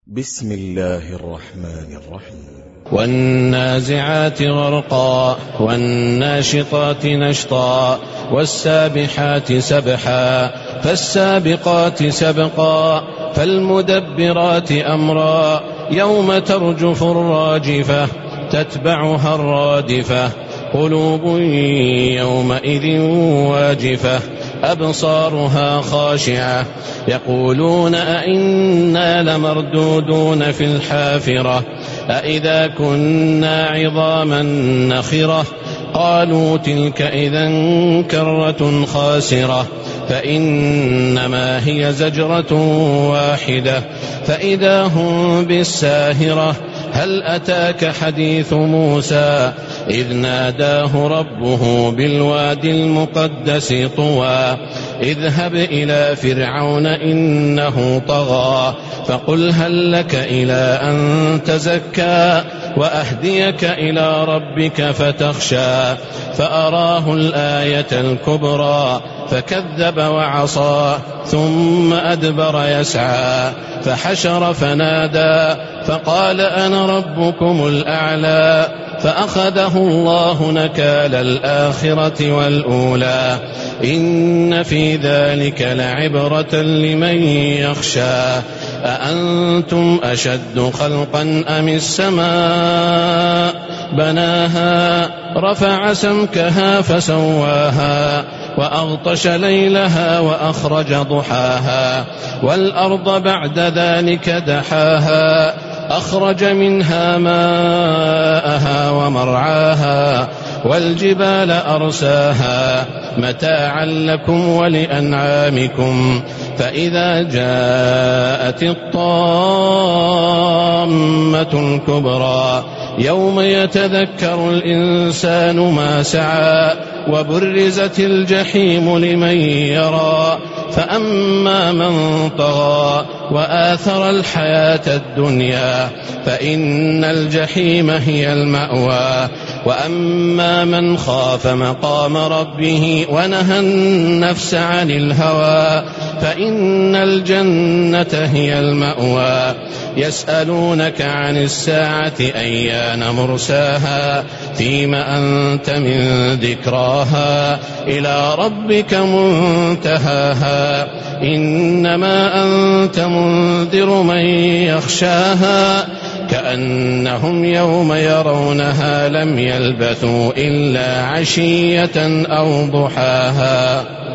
بسم الله الرحمن الرحيم. والنازعات غرقا والناشطات نشطا والسابحات سبحا فالسابقات سبقا فالمدبرات أمرا يوم ترجف الراجفة تتبعها الرادفة قلوب يومئذ واجفة أبصارها خاشعة يقولون أئنا لمردودون في الحافرة أئذا كنا عظاما نخرة قالوا تلك إذا كرة خاسرة فإنما هي زجرة واحدة فإذا هم بالساهرة هل أتاك حديث موسى إذ ناداه ربه بالوادي المقدس طوى اذهب إلى فرعون إنه طغى فقل هل لك إلى أن تزكى وأهديك إلى ربك فتخشى فأراه الآية الكبرى فكذب وعصى ثم أدبر يسعى فحشر فنادى فقال أنا ربكم الأعلى فأخذه الله نكال الآخرة والأولى إن في ذلك لعبرة لمن يخشى أأنتم أشد خلقا أم السماء بناها رفع سمكها فسواها وأغطش ليلها وأخرج ضحاها والأرض بعد ذلك دحاها أخرج منها ماءها ومرعاها والجبال أرساها متاعا لكم ولأنعامكم فإذا جاءت الطامة الكبرى يوم يتذكر الإنسان ما سعى وبرزت الجحيم لمن يرى فأما من طغى وآثر الحياة الدنيا فإن الجحيم هي المأوى وأما من خاف مقام ربه ونهى النفس عن الهوى فإن الجنة هي المأوى يسألونك عن الساعة أيان مرساها فيم أنت من ذكراها إلى ربك منتهاها إنما أنت منذر من يخشاها كأنهم يوم يرونها لم يلبثوا إلا عشية أو ضحاها.